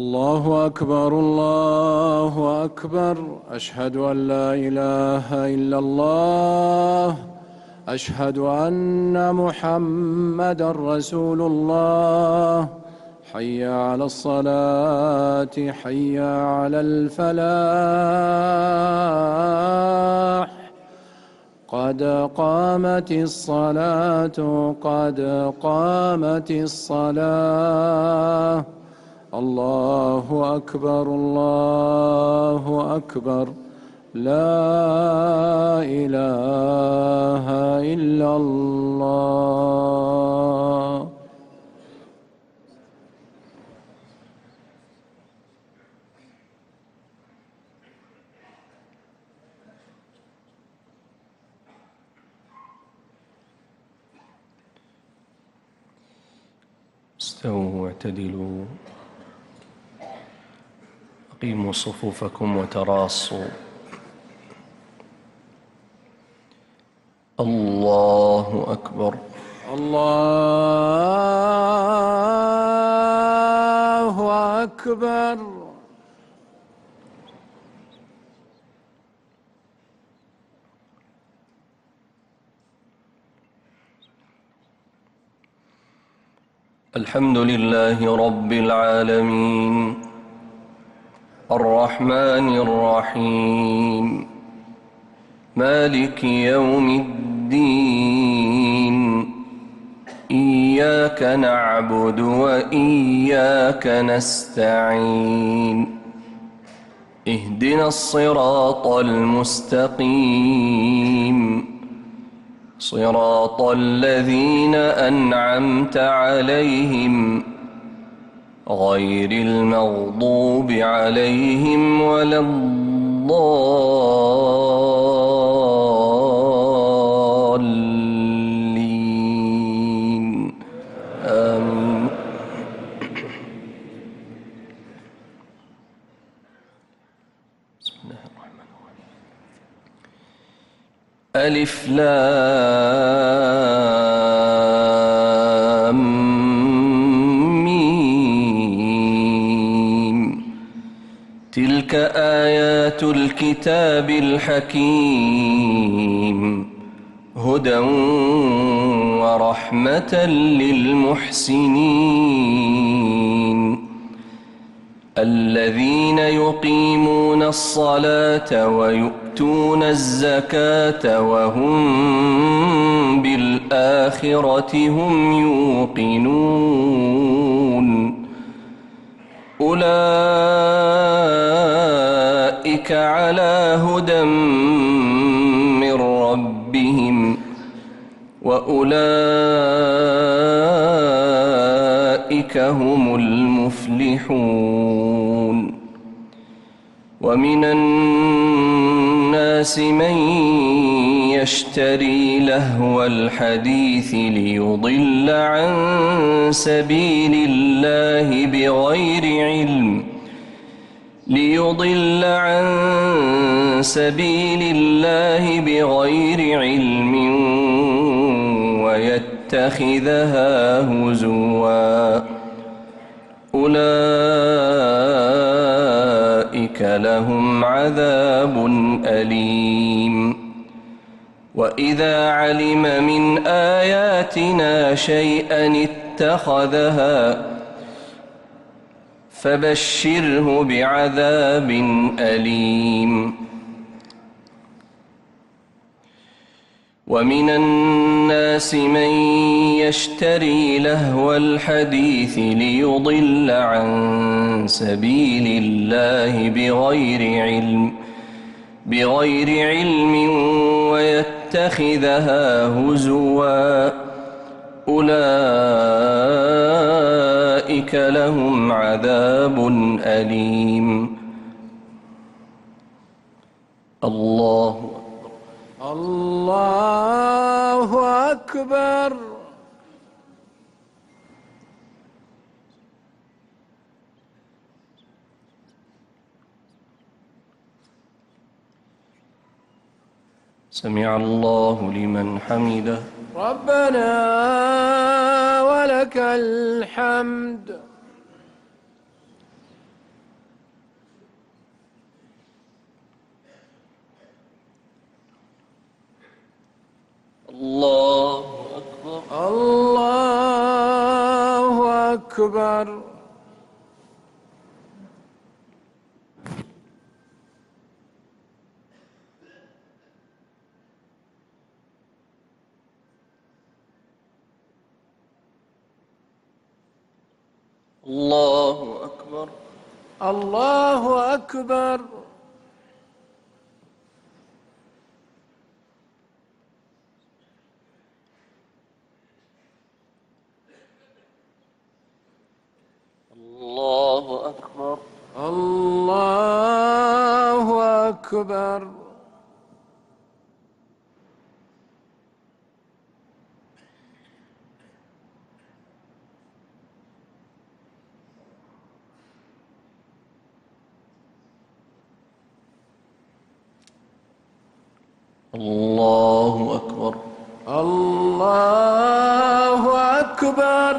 الله أكبر الله أكبر، أشهد أن لا إله إلا الله، أشهد أن محمدًا رسول الله. حي على الصلاة، حي على الفلاح، قد قامت الصلاة، قد قامت الصلاة. الله أكبر الله أكبر، لا إله إلا الله. استووا واعتدلوا، أقيموا صفوفكم وتراصوا. الله أكبر الله أكبر. الحمد لله رب العالمين، الرحمن الرحيم، مالك يوم الدين. إياك نعبد وإياك نستعين، اهدنا الصراط المستقيم، صراط الذين أنعمت عليهم غير المغضوب عليهم ولا الضالين. آمين. بسم الله الرحمن الرحيم. ألف لام ميم، تلك آيات الكتاب الحكيم، هدى ورحمة للمحسنين، الذين يقيمون الصلاة ويؤتون الزكاة وهم بالآخرة هم يوقنون. أولئك على هدى من ربهم وأولئك هم المفلحون. ومن الناس من يشتري لهو الحديث ليضل عن سبيل الله بغير علم ويتخذها هزوا. أولئك لهم عذاب أليم. وإذا علم من آياتنا شيئا اتخذها فبشره بعذاب أليم. ومن الناس من يشتري لهو الحديث ليضل عن سبيل الله بغير علم ويتخذها هزوا. أولئك لهم عذاب أليم. الله أكبر. سمع الله لمن حمده. ربنا ولك الحمد. الله أكبر. الله أكبر. الله أكبر. الله أكبر. الله أكبر. الله أكبر. الله أكبر. الله أكبر.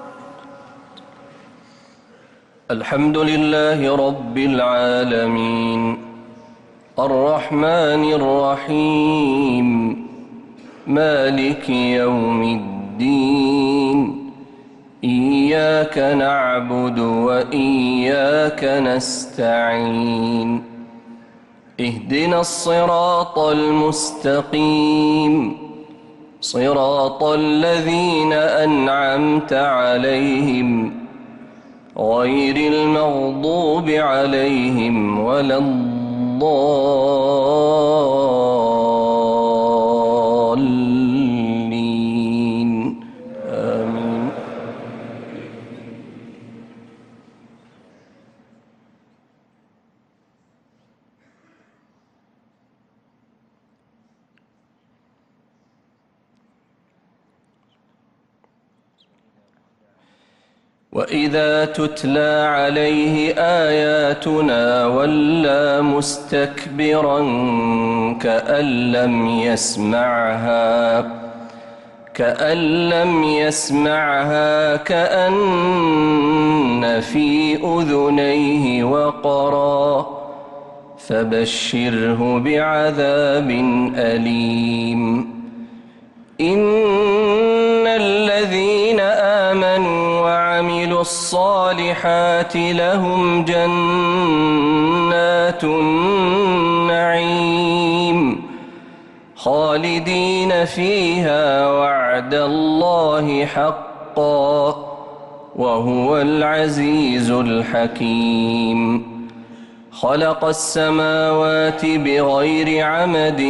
الحمد لله رب العالمين الرحمن الرحيم مالك يوم الدين إياك نعبد وإياك نستعين اهدنا الصراط المستقيم صراط الذين أنعمت عليهم غير المغضوب عليهم ولا الضالين آمين. وإذا تتلى عليه آياتنا ولى مستكبرا كأن لم يسمعها كأن في أذنيه وقرا فبشره بعذاب أليم. إن الذين آمنوا وعملوا الصالحات لهم جنات النعيم خالدين فيها وعد الله حقا وهو العزيز الحكيم. خلق السماوات بغير عمد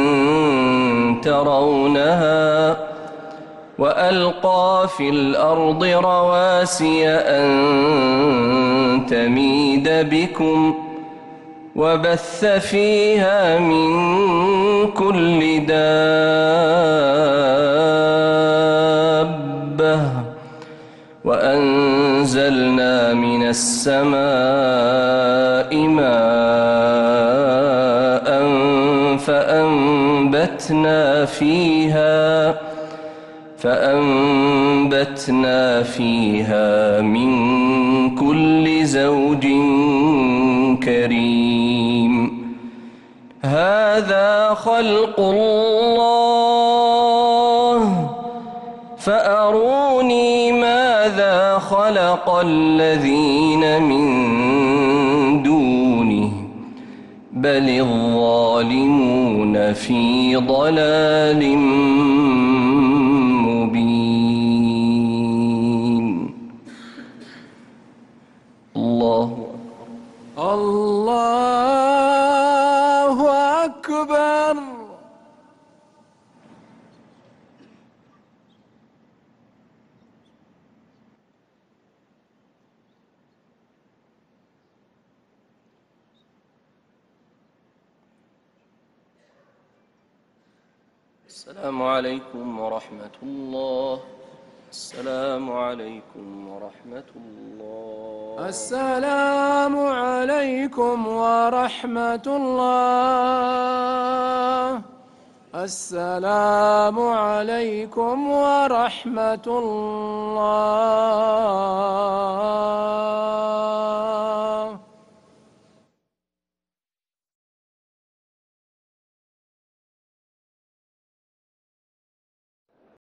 ترونها وألقى في الأرض رواسي أن تميد بكم وبث فيها من كل دابة وأنزلنا من السماء ماء فأنبتنا فيها من كل زوج كريم. هذا خلق الله فأروني ماذا خلق الذين من دونه بل الظالمون في ضلال مبين. الله أكبر. السلام عليكم ورحمة الله. السلام عليكم ورحمة الله. السلام عليكم ورحمة الله. السلام عليكم ورحمة الله.